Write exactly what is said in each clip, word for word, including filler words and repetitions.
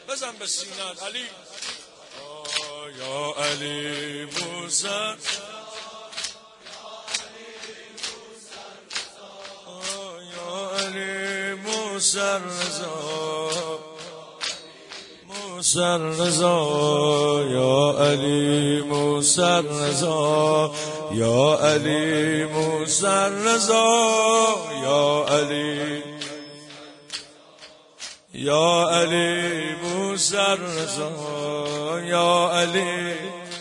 بزن به سینت علی. یا علی موسی یا علی موسی رضا موسی رضا یا علی موسی رضا یا علی موسی رضا یا علی یا علی موسی رضا یا علی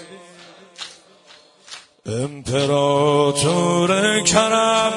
امپراتور کرم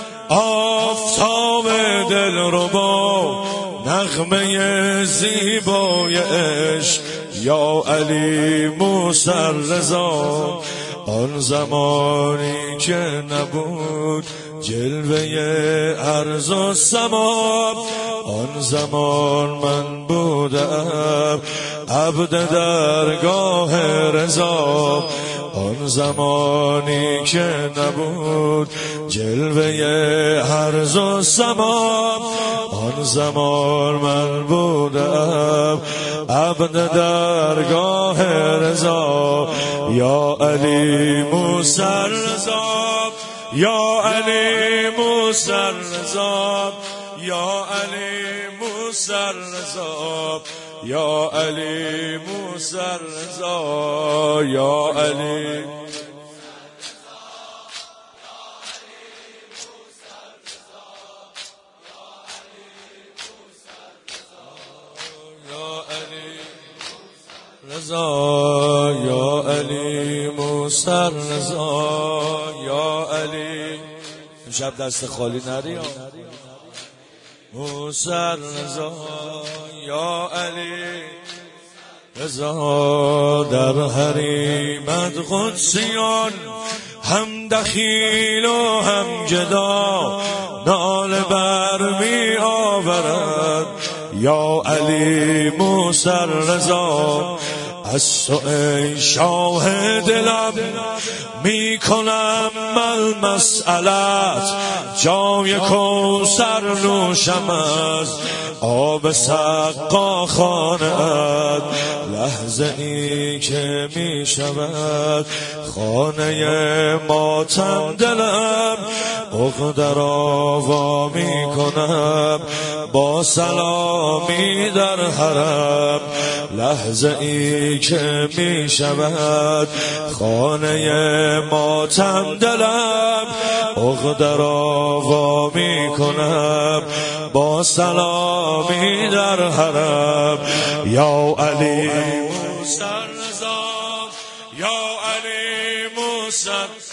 آفتاب دلربا نغمه زیبای عشق یا علی موسی رضا آن زمانی که نبود جلوه ارض و سما آن زمان من بودم عبد درگاه رضا آن زمانی که نبود جلوه ارض و سما آن زمان من بودم عبد درگاه رضا یا علی موسی رضا یا علی موسی رضا یا علی موسی رضا یا علی موسی رضا یا علی رضا یا علی موسی رضا یا علی امشب دست خالی نری موسی رضا یا علی رضا در حریمت قدسیان هم دخیل و هم جدا ناله بر می آورد یا علی موسی رضا از تو ای شاه دلم می کنم من مسئلت جای کوثر نوشم از آب سقا خانه‌ات لحظه ای که می شود خانه ماتم دلم عقده را وا می کنم با سلامی در حرم لحظه ای که می شود خانه ماتم دلم عقده را وا می کنم با سلامی در حرم یا علی موسی رضا یا علی موسی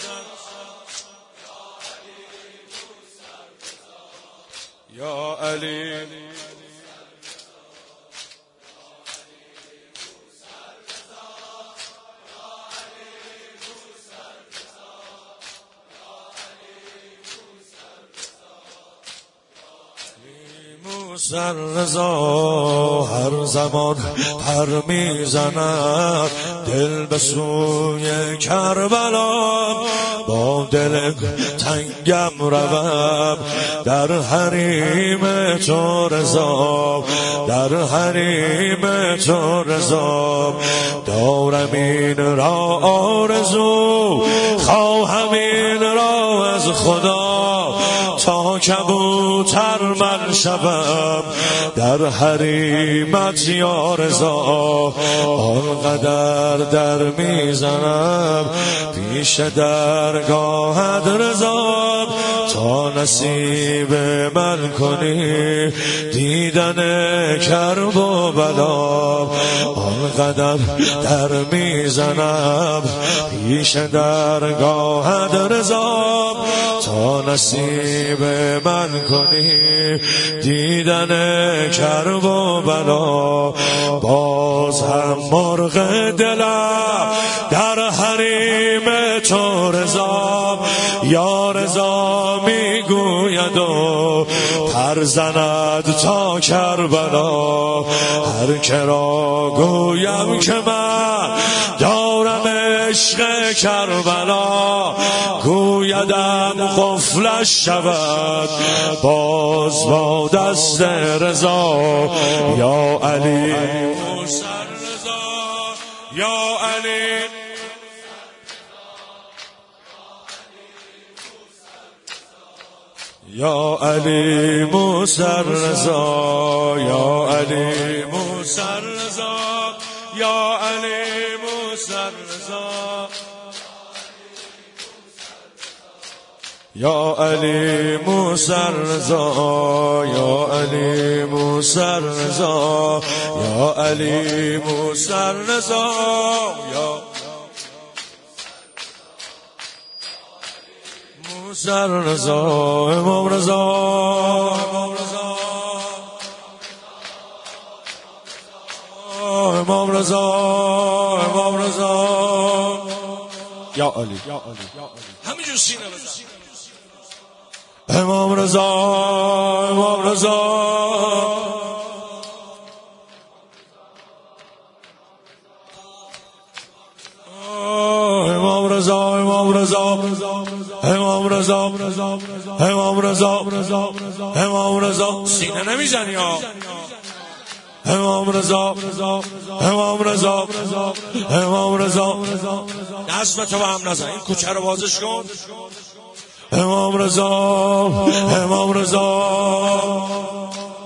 یا علی موسی رضا هر زمان پر میزند دل به سوی کربلا با دل تنگم روم در حریم تو رضا در حریم تو رضا دارم این را آرزو خواهم این را از خدا تا کبوتر من شوم در حریمت یا رضا آنقدر در میزنم پیش درگاهت رضا تا نصیب من کنی دیدن کرب و بلا آنقدر در میزنم پیش درگاهت رضا تا نصیب من کنی دیدن کرب و بلا باز هم مرغ دلم در حریم تو رضا یا رضا میگوید و پر زند تا کربلا هر که را گویم که من دارم عشق کربلا گویدم قفلش شود باز با دست رضا یا علی موسی رضا یا علی یا علی موسی رضا یا علی موسی رضا یا علی موسی رضا یا علی موسی رضا یا علی موسی رضا یا علی موسی رضا یا موسی رضا امام رضا امام رضا امام رضا یا علی همینجور سینه بزن امام رضا امام رضا امام رضا امام رضا امام رضا امام رضا امام رضا سینه نمیزنی ها امام رضا امام رضا امام رضا دست تو به هم نزن این کوچه رو بازش کن امام رضا امام رضا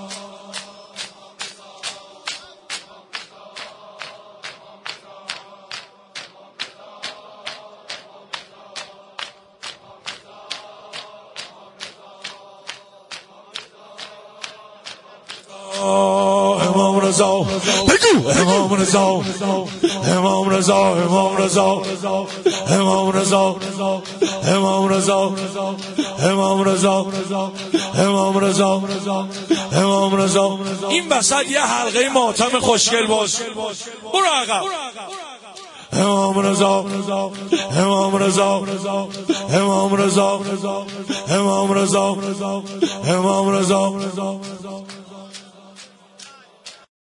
امام رضا بگو امام رضا امام رضا امام رضا امام رضا امام رضا امام رضا امام رضا امام رضا این وسط یه حلقه ماتم خوشگل باش برو عقب امام رضا امام رضا امام رضا امام رضا امام رضا